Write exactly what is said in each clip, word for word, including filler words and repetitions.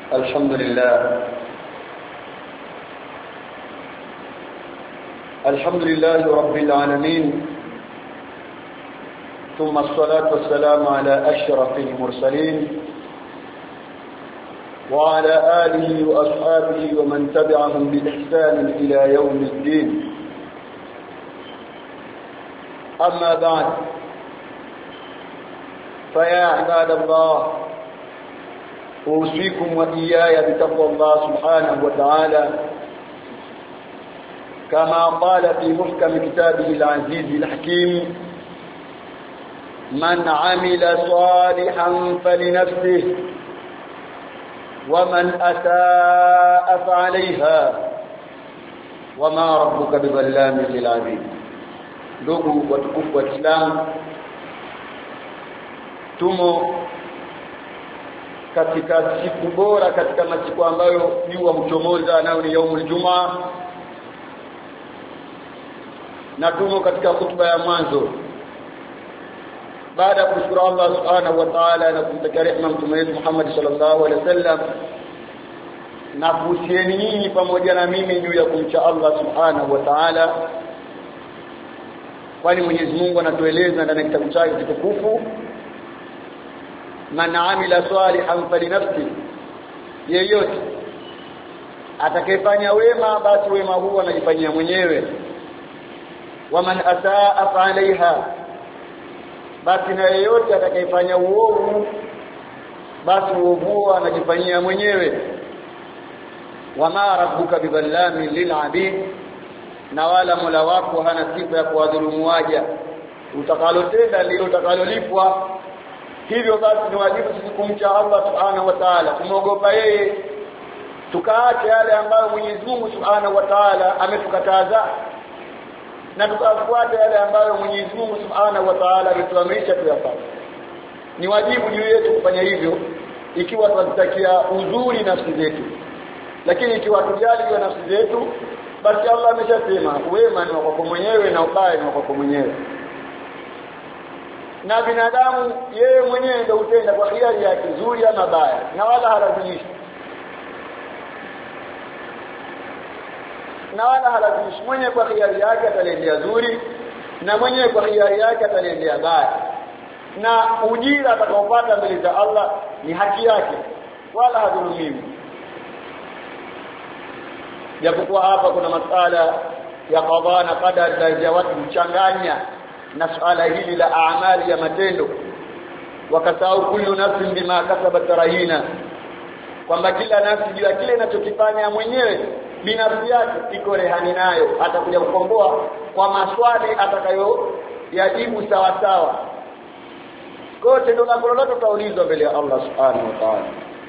الحمد لله الحمد لله رب العالمين ثم الصلاة والسلام على أشرف المرسلين وعلى آله وأصحابه ومن تبعهم بإحسان إلى يوم الدين. أما بعد، فيا عباد الله، أوصيكم وإياي بتقوى الله سبحانه وتعالى كما قال في محكم كتابه العزيز الحكيم: من عمل صالحا فلنفسه ومن أساء فعليها وما ربك بظلام للعبيد. Ndugu watukufu wa Islam, tumo katika siku bora katika masiku ambayo jua huchomoza, nayo ni yaumul Jumaa, na tumo katika hutuba ya mwanzo. Baada ya kushukuru Allah subhanahu wa ta'ala na kumtakia rehema mtume wetu Muhammad sallallahu alaihi wasallam, na kuhusieni nyinyi pamoja na mimi juu ya kumcha Allah subhanahu wa ta'ala, kwani Mwenyezi Mungu anatueleza ndani ya kitabu chake kitukufu: man amila salihan falinafsi, yeyote atakayefanya wema basi wema huo anajifanyia mwenyewe. Wa man asaa fa'alaiha, basi na yeyote atakayefanya uovu basi uovu huo anajifanyia mwenyewe. Wama rabbuka bidhallami lil'abid, na wala Mola wako hana sifa ya kuwadhulumu waja. Utakalotenda ndilo utakalolipwa. Hivyo basi ni wajibu sisi kumcha Allah subhanahu wa ta'ala, kumwogopa yeye, tukaache yale ambayo Mwenyezi Mungu subhanahu wa ta'ala ametukataza, na tukafuata yale ambayo Mwenyezi Mungu subhanahu wa ta'ala ametuamrisha tuyafanye. Ni wajibu juu yetu kufanya hivyo ikiwa tunatakia uzuri nafsi zetu. Lakini ikiwa tujali kwa nafsi zetu, basi Allah ameshasema wema ni wako mwenyewe na ubaya ni wako mwenyewe. Na binadamu yeye mwenyewe ndio utenda kwa hiari yake nzuri ama baya, na wala halazimishi. Na wala halazimishi. Mwenyewe kwa hiari yake atalendea zuri, na mwenyewe kwa hiari yake atalendea baya. Na ujira atakaopata mbele za Allah ni haki yake, wala hadhulumiwi. Japokuwa hapa kuna masala ya qadha na qadar ya watu kuchanganya na suala hili la amali ya matendo, wakasahau kullu nafsin bima kasabat rahina, kwamba kila nafsi juu ya kile inachokifanya mwenyewe binafsi yake iko rehani nayo, atakuja kukomboa kwa maswali atakayo yajibu sawa sawa. Kwa tendo lako lolote utaulizwa mbele ya Allah subhanahu wa ta'ala.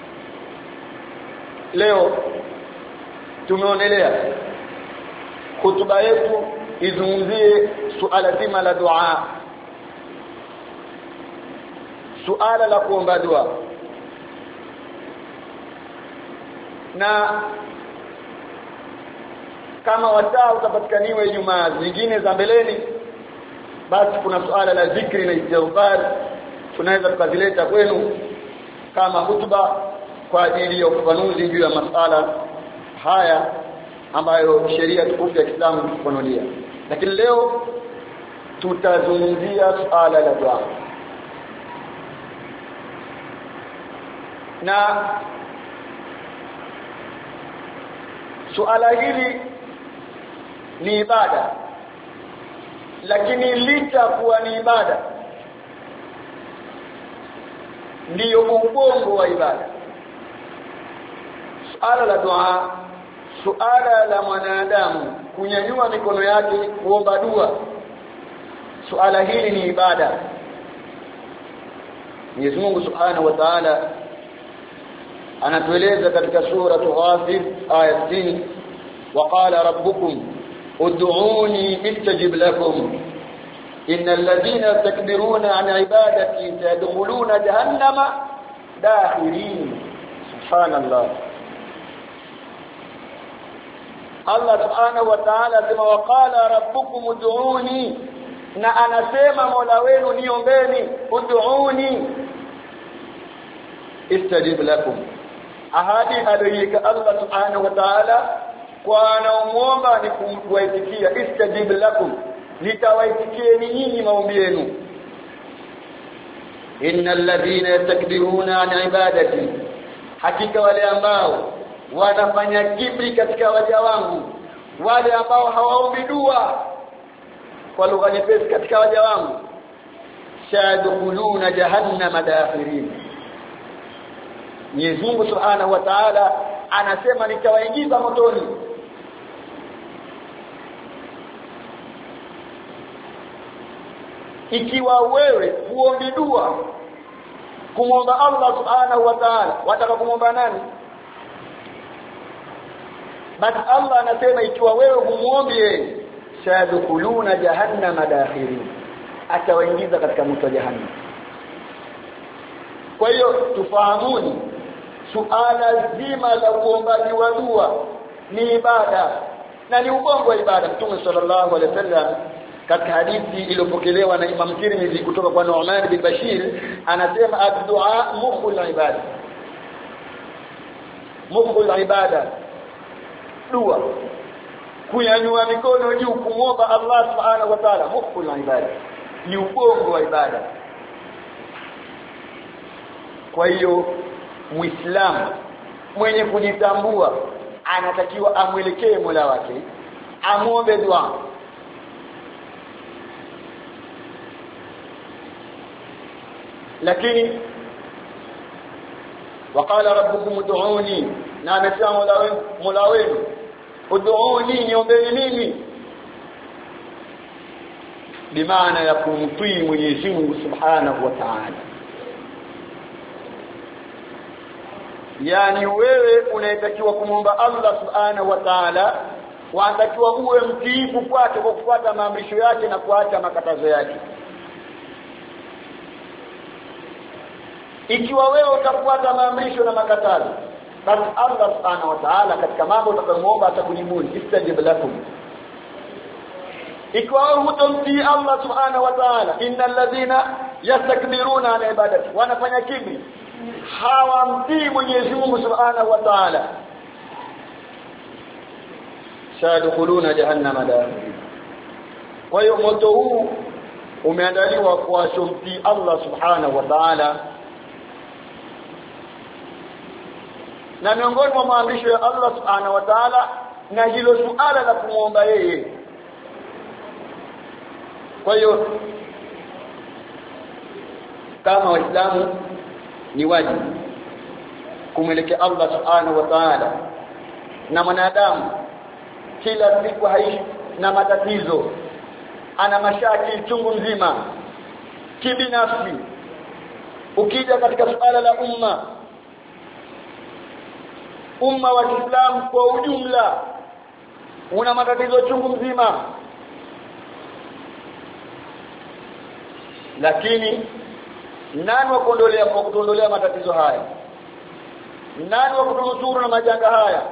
Leo tumeonelea hutuba yetu izungumzie suala zima la dua, suala la kuomba dua. Na kama wasaa utapatikaniwa Ijumaa zingine za mbeleni, basi kuna suala la zikri na istighfar tunaweza tukazileta kwenu kama hutuba kwa ajili ya ufafanuzi juu ya masala haya ambayo sheria tukufu ya Kiislamu inafafanulia. Lakini leo tutazungumzia suala la dua. Na suala hili ni ibada, lakini licha kuwa ni ibada ndiyo ubongo wa ibada. Suala la dua, suala la mwanadamu kunyanyua mikono yake kuomba dua, suala hili ni ibada. Mwenyezi Mungu Subhanahu wa Ta'ala anatueleza katika sura Ghafir aya sitini: waqala rabbukum ud'uni astajib lakum innal ladhina yastakbiruna an ibadati sayadkhuluna jahannama dakhirin. Subhanallah. Allah subhanahu wa ta'ala asema waqala rabbukum ud'uni, na anasema Mola wenu niombeni, ud'uni istajib lakum, ahadi aliyoiweka Allah subhanahu wa ta'ala kwa anaomuomba ni kuwaitikia, istajib lakum, nitawaitikieni nyinyi maombi yenu. innal ladhina yastakbiruna an ibadati, hakika wale ambao wanafanya kibri katika waja wangu, wale ambao hawaombi dua, kwa lugha nyepesi katika waja wangu, shadkhuluna jahannama dakhirin. Mwenyezi Mungu Subhanahu wa Ta'ala anasema nitawaingiza motoni. Ikiwa wewe huombi dua kumwomba Allah Subhanahu wa Ta'ala, wataka kumwomba nani? Basi Allah anasema ikiwa wewe humuombi yeye, shadkhuluna jahannama dakhirin, atawaingiza katika moto wa jahannam. Kwa hiyo tufahamuni, suala zima la uombaji wa dua ni ibada na ni ubongo wa ibada. Mtume sallallahu alaihi wasallam katika hadithi iliyopokelewa na Imam Tirmidhi kutoka kwa Nu'man bin Bashir anasema ad-du'a mukhul ibada. Mukhul ibada, dua, kunyanyua mikono juu kumwomba Allah subhanahu wa ta'ala, mukhul ibada, ni ubongo wa ibada. Kwa hiyo Muislamu mwenye kujitambua anatakiwa amwelekee Mola wake, amuombe dua. Lakini waqala rabbukum ud'uni, na amesema Mola wenu, Mola wenu ud'uni, niombeni mimi, bimaana ya kumtii Mwenyezi Mungu Subhanahu wa Ta'ala. Yani wewe unayetakiwa kumwomba Allah Subhanahu wa Ta'ala, unatakiwa uwe mtiifu kwake kwa kufuata maamrisho yake na kuacha makatazo yake. Ikiwa wewe utafuata maamrisho na makatazo, basi Allah Subhanahu wa Ta'ala katika mambo utakayomwomba atakujibu, istajib lakum. Ikiwa wewe hutomtii Allah Subhanahu wa Ta'ala, innal ladhina yastakbiruna an ibadati, wanafanya kibri, hawamtii Mwenyezi Mungu Subhanahu wa Ta'ala, shadkhuluna jahannama dakhirin. Kwa hiyo moto huu umeandaliwa kwa kumtii Allah Subhanahu wa Ta'ala, na miongoni mwa maamrisho ya Allah Subhanahu wa Ta'ala na hilo suala la kumwomba yeye. Kwa hiyo kama Waislamu ni wajibu kumwelekea Allah Subhanahu wa Ta'ala, na mwanadamu kila siku haishi na matatizo, ana mashaki chungu mzima kibinafsi. Ukija katika suala la umma umma wa Kiislamu kwa ujumla una matatizo chungu mzima, lakini nani wa kuondolea kwa kuondolea matatizo haya? Nani wa kutunusuru na majanga haya?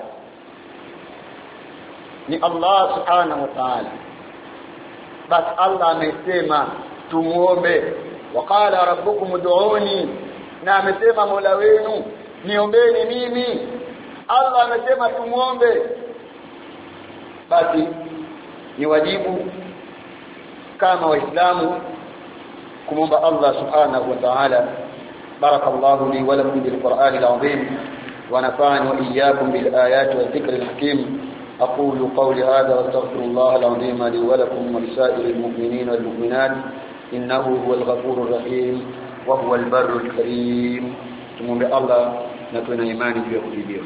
Ni Allah Subhanahu wa Ta'ala. Bas Allah amesema tumuombe, waqala rabbukum ud'uni, na amesema Mola wenu niombeni mimi. Allah amesema tumuombe, basi ni wajibu kama Waislamu kumwomba Allah Subhanahu wa Ta'ala. Barakallahu li wa lakum bil Qur'anil azim wa nafa'ani wa iyyakum bil ayati wa dhikril hakim. aqulu qawli hadha wa astaghfirullah al-azim li wa lakum wa lisa'iril mu'minina wal mu'minat innahu huwal ghafurur rahim wa huwal barrul karim. Tumwombe Allah na tuwe na imani juu ya kujibiwa.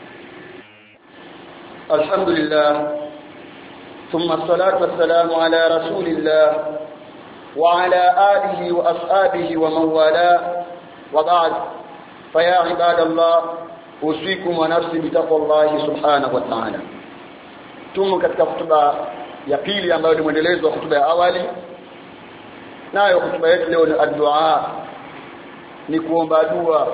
Alhamdulillah, thumma salatu wassalamu ala rasulillah وعلى آله وأصحابه ومن والاه، وبعد، فيا عباد الله أوصيكم ونفسي بتقوى الله سبحانه وتعالى. Tumo katika hutuba ya pili ambayo ni mwendelezo wa hutuba ya awali, nayo hutuba yetu leo ni ad-du'a, ni kuomba dua.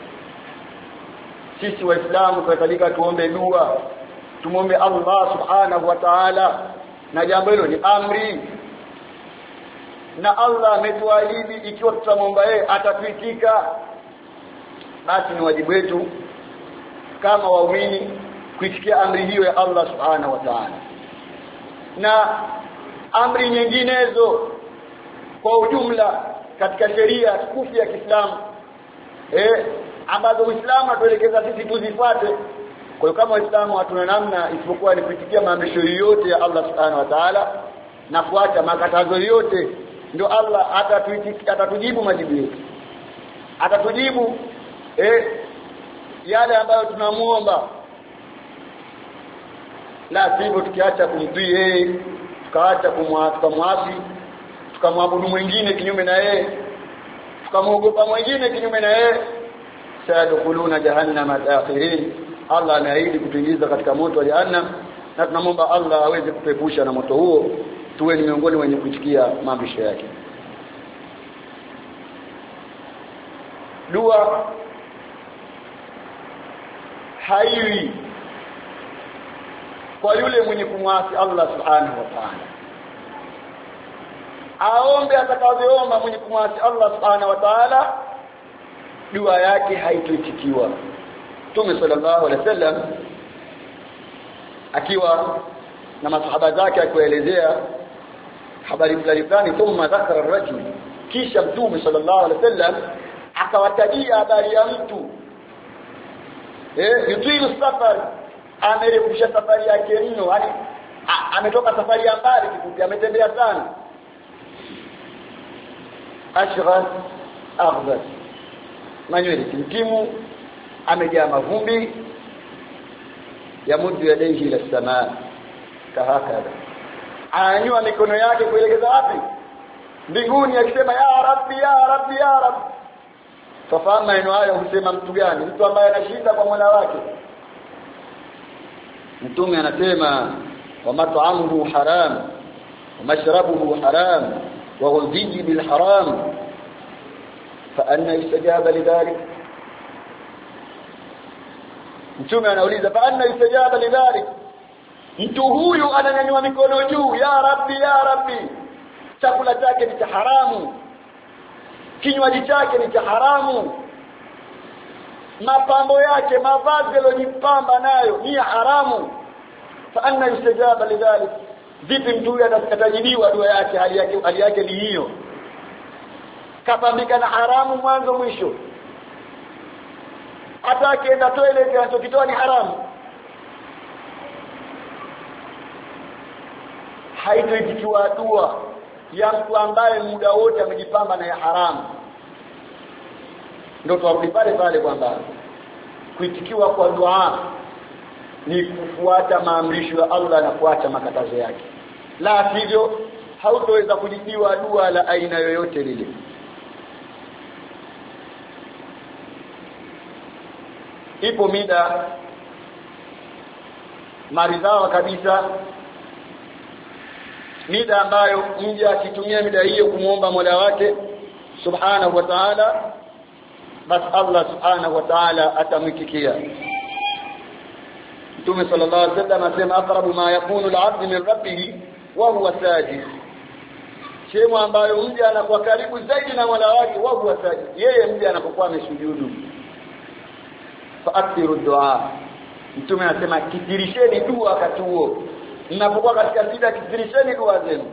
Sisi Waislamu tunahitajika tuombe dua, tumuombe Allah Subhanahu wa Ta'ala, na jambo hilo ni amri, na Allah ametuahidi ikiwa tutamwomba yeye atatuitika. Basi ni wajibu wetu kama waumini kuitikia amri hiyo ya Allah subhanahu wa ta'ala. Na amri nyinginezo kwa ujumla katika sheria tukufu ya Kiislamu eh ambazo Uislamu atuelekeza sisi tuzifuate. Kwa hiyo kama Waislamu hatuna namna isipokuwa ni kuitikia maamrisho yote ya Allah subhanahu wa ta'ala na kuacha makatazo yote, ndio Allah atatuitikia, atatujibu majibu yetu, atatujibu eh yale ambayo tunamuomba. La sivyo tukiacha kumtii yeye, tukaacha kumwasi, tukamwabudu mwingine kinyume na yeye, tukamwogopa mwingine kinyume na yeye, sayadkhuluna jahannama dakhirin. Allah anaahidi kutuingiza katika moto wa jahannam, na tunamwomba Allah aweze kupepusha na moto huo, tuwe ni miongoni wenye kuitikia maamrisho yake. Dua haiwi kwa yule mwenye kumwasi Allah subhanahu wa ta'ala. Aombe atakavyoomba mwenye kumwasi Allah subhanahu wa ta'ala, dua yake haitoitikiwa. Mtume sallallahu alaihi wasallam akiwa na masahaba zake akielezea habari fulani fulani, thumma dhakara ar-rajul, kisha Mtume sallallahu alaihi wasallam akawatajia habari ya mtu eh yutilu safar, amerefusha safari yake mno, yani ametoka safari ya mbali kifupi, ametembea sana. Ashghal aghbas, manywele timtimu, amejaa mavumbi, yamuddu yadayhi ila samaa kahakada, anyua mikono yake kuelekeza wapi? Mbinguni, akisema ya rabbi ya rabbi ya rabbi. Fahamu maneno hayo husema mtu gani? Mtu ambaye anashinda kwa Mola wake. Mtume anasema wa mat'amuhu haram wa mashrabuhu haram wa ghudhihi bil haram fa anna yustajaba lidhalik. Mtume anauliza fa anna yustajaba lidhalik, mtu huyu ananyanyua mikono juu, ya rabbi ya rabbi, chakula chake ni cha haramu, kinywaji chake ni cha haramu, mapambo yake, mavazi aliyojipamba nayo ni haramu. Fa anna yustajaba lidhalik, vipi mtu huyu atatajibiwa dua yake? Hali yake hali yake ni hiyo, kapambika na haramu mwanzo mwisho, hata akienda toilet anachokitoa ni haramu. Haitoitikiwa dua ya mtu ambaye muda wote amejipamba na ya haramu. Ndio tuarudi pale pale kwamba kuitikiwa kwa dua ni kufuata maamrisho ya Allah na kuacha makatazo yake. La sivyo hautoweza kujibiwa dua la aina yoyote lile. Ipo mida maridhawa kabisa, mida ambayo mja akitumia mida hiyo kumuomba Mola wake subhanahu wa ta'ala, basi Allah subhanahu wa ta'ala atamwikikia. Mtume sallallahu alaihi wasallam anasema aqrabu ma yakunu al-'abdu min rabbih wa huwa sajid, sehemu ambayo mja anakuwa karibu zaidi na Mola wake wa huwa sajid, yeye mja anapokuwa amesujudu. Fa akthiru du'a, Mtume anasema kitirisheni dua wakati huo mnapokuwa katika sida, kitirisheni dua zenu.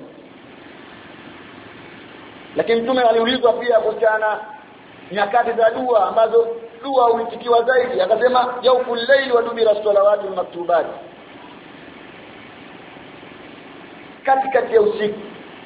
Lakini Mtume aliulizwa pia kuhusiana nyakati za dua ambazo dua huitikiwa zaidi, akasema yauful layl wa dubira salawati maktubat, katikati ya usiku,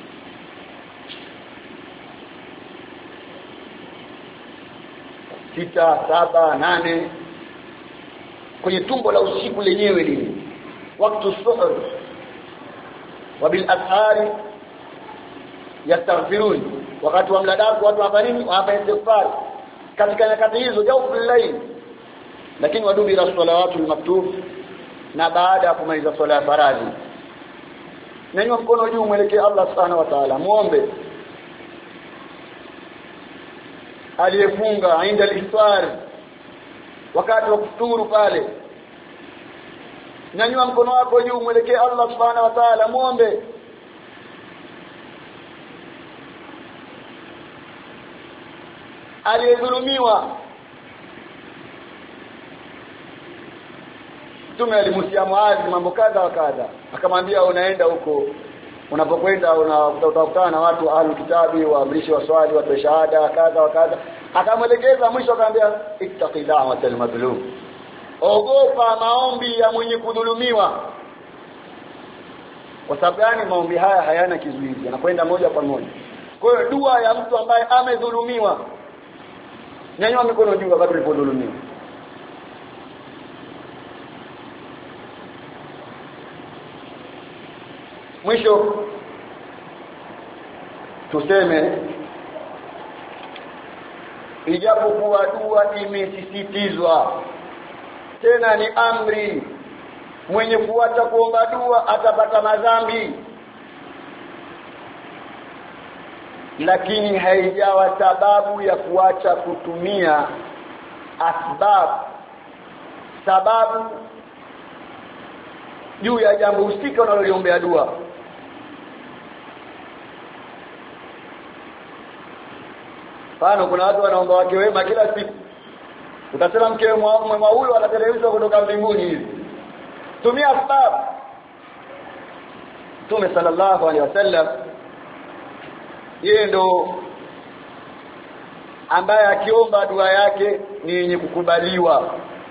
sita, saba, nane, kwenye tumbo la usiku lenyewe lile, wakati suhur wa bil ashari yastaghfirun, wakati wa mladaku watu hapa nini hapa istighfar, katika nyakati hizo jawful layl. Lakini wadubi salawatu maktub, na baada ya kumaliza swala ya faradhi, nyanyua mkono juu mwelekee Allah subhanahu wa ta'ala, muombe. Aliyefunga inda al-iftar, wakati wa kufuturu pale, nyanyua mkono wako juu mwelekee Allah subhanahu wa ta'ala, muombe. Aliyedhulumiwa Mtume alimusia Muadh mambo kadha wa kadha, akamwambia unaenda huko, unapokwenda utakutana na watu ahlul kitabi, waamrishi wa swali, watu shahada kadha wa kadha. Akamwelekeza mwisho akamwambia ittaqillah wa talmadlum, ogopa maombi ya mwenye kudhulumiwa. Kwa sababu gani? Maombi haya hayana kizuizi, yanakwenda moja kwa moja. Kwa hiyo dua ya mtu ambaye amedhulumiwa, nyanyua mikono juu wakati ulipodhulumiwa. Mwisho tuseme, ijapokuwa dua imesisitizwa, tena ni amri, mwenye kuacha kuomba dua atapata madhambi, lakini haijawa sababu ya kuacha kutumia asbab, sababu juu ya jambo husika unaloliombea dua. Fano, kuna watu wanaomba wake wema kila siku. Utasema mke mwema huyo atateremshwa kutoka mbinguni hivi. Tumia sababu. Mtume sallallahu alaihi wasallam yeye ndo ambaye akiomba dua yake ni yenye kukubaliwa.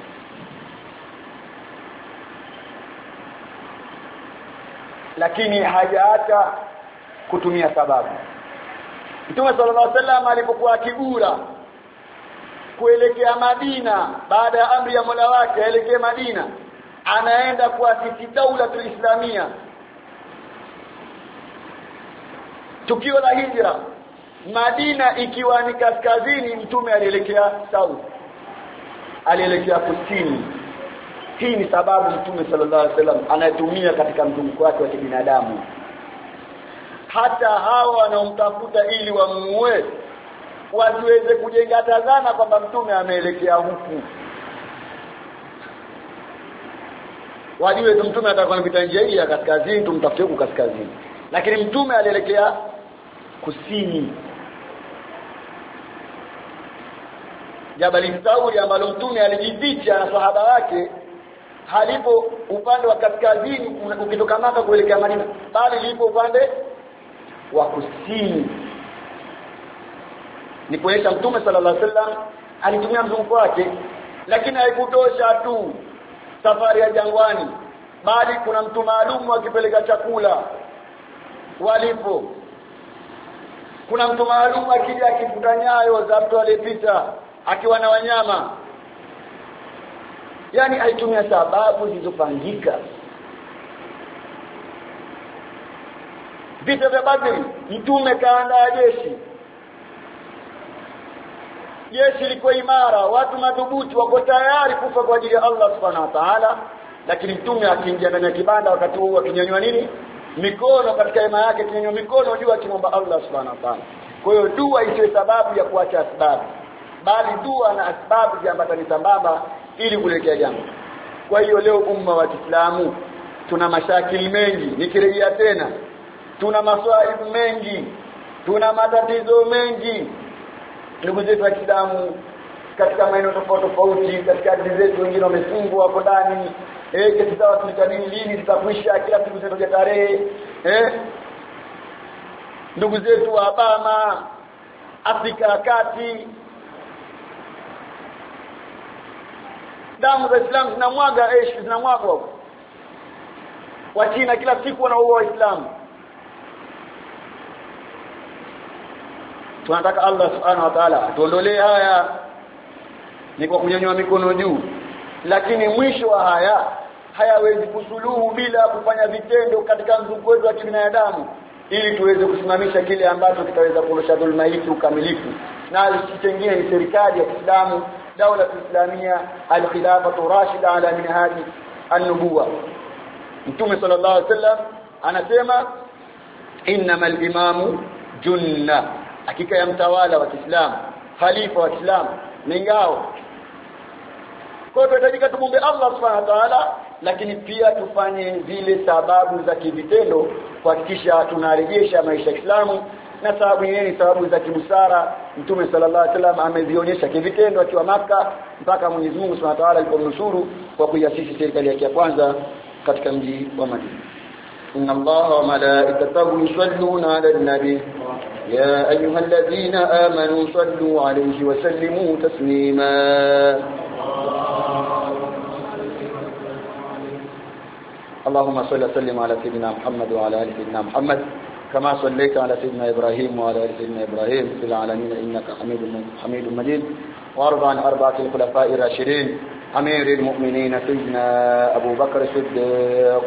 Lakini hajaacha kutumia sababu. Mtume sallallahu alaihi wasallam alipokuwa akigura kuelekea Madina, baada ya amri ya Mola wake aelekee Madina, anaenda kuasisi daula tulislamia, tukio la hijra, Madina ikiwa ni kaskazini, mtume alielekea south, alielekea kusini. Hii ni sababu mtume sallallahu alaihi wasallam anatumia katika mzunguko wake wa kibinadamu. Hata hawa wanaomtafuta ili wamuue wasiweze kujenga tazana kwamba mtume ameelekea huku, wajue mtume atakuwa anapita njia hii ya kaskazini, tumtafute huku kaskazini. Lakini mtume alielekea kusini. Jabal Sauri ambalo mtume alijificha na sahaba wake halipo upande wa kaskazini ukitoka Maka kuelekea Madina, bali lipo upande wa kusini. Ni kuonyesha mtume sallallahu alaihi wasallam alitumia mzunguko wake. Lakini haikutosha tu safari ya jangwani, bali kuna mtu maalum akipeleka chakula walipo. Kuna mtu maalum akija akifuta nyayo za mtu aliyepita akiwa na wanyama. Yani alitumia sababu zilizopangika. Vita vya Badri, mtume kaandaa jeshi. Jeshi liko imara, watu madhubuti wako tayari kufa kwa ajili ya Allah subhanahu wa ta'ala. Lakini mtume akiingia ndani ya kibanda wakati huo akinyanyua nini? Mikono katika hema yake, kinyanyua mikono juu akimwomba Allah subhanahu wa ta'ala. Kwa hiyo dua isiwe sababu ya kuacha asbabu, bali dua na asbabu ziambatane sambamba ili kuelekea jambo. Kwa hiyo leo umma wa Kiislamu tuna mashakili mengi, nikirejea tena, tuna maswali mengi, tuna matatizo mengi. Ndugu zetu wa Kiislamu katika maeneo tofauti tofauti, katika dini zetu wengine wamefungwa hapo ndani, eh kesi zao tulikadini lini zitakwisha, kila siku zinatoka tarehe. Eh ndugu zetu wa Obama, Afrika ya Kati, damu za Islam zinamwaga, eh zinamwaga huko. Wa China kila siku wanaua Waislamu. Tunataka Allah subhanahu wa ta'ala atuondolee haya ni kwa kunyanyua mikono juu. Lakini mwisho wa haya hayawezi kusuluhu bila kufanya vitendo katika mzunguko wetu wa kibinadamu, ili tuweze kusimamisha kile ambacho kitaweza kuondosha dhulma hii ukamilifu. Na kingine ni serikali ya Kiislamu, daula islamia, al-khilafatu rashida ala minhaji an-nubuwa. Mtume sallallahu alaihi wasallam anasema innamal imamu junna, hakika ya mtawala wa Kiislamu, khalifa wa Kiislamu ni ngao. Kwa hiyo tunahitaji tumombe Allah subhanahu wa ta'ala, lakini pia tufanye zile sababu za kivitendo kuhakikisha tunarejesha maisha ya Kiislamu na sababu nyingine sababu za kibusara Mtume sallallahu alaihi wasallam amezionyesha kivitendo akiwa Makka mpaka Mwenyezi Mungu Subhanahu wa Ta'ala alipomnusuru kwa kuiasisi serikali yake ya kwanza katika mji wa Madina. Inna Allaha wa malaikatahu yusalluna 'alan nabi ya ayyuhalladhina amanu sallu 'alayhi wa sallimu taslima. اللهم صل وسلم على سيدنا محمد وعلى ال سيدنا محمد كما صليت على سيدنا ابراهيم وعلى ال سيدنا ابراهيم في العالمين انك حميد حميد مجيد. وارض عن اربعه الخلفاء الراشدين امير المؤمنين سيدنا ابو بكر الصديق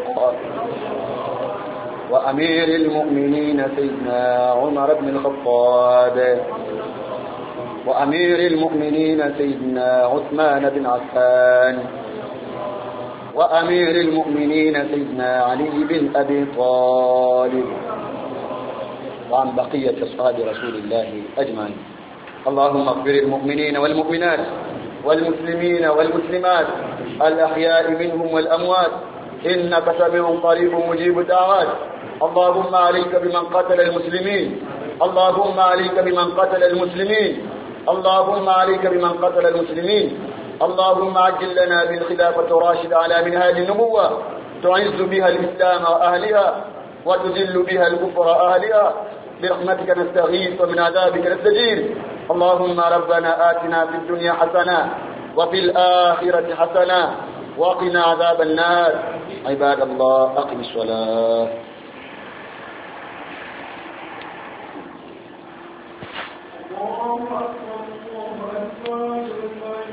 وامير المؤمنين سيدنا عمر بن الخطاب وامير المؤمنين سيدنا عثمان بن عفان وأمير المؤمنين سيدنا علي بن أبي طالب وعن بقية أصحاب رسول الله أجمعين. اللهم اغفر المؤمنين والمؤمنات والمسلمين والمسلمات الأحياء منهم والأموات إنك سميع قريب مجيب الدعوات. اللهم عليك بمن قتل المسلمين اللهم عليك بمن قتل المسلمين اللهم عليك بمن قتل المسلمين. اللهم عجل لنا بالخلافة راشدة على منهاج النبوة تعز بها الإسلام وأهلها وتذل بها الكفر أهلها برحمتك نستغيث ومن عذابك نستجير. اللهم ربنا آتنا في الدنيا حسنة وفي الآخرة حسنة وقنا عذاب النار. عباد الله أقم الصلاة.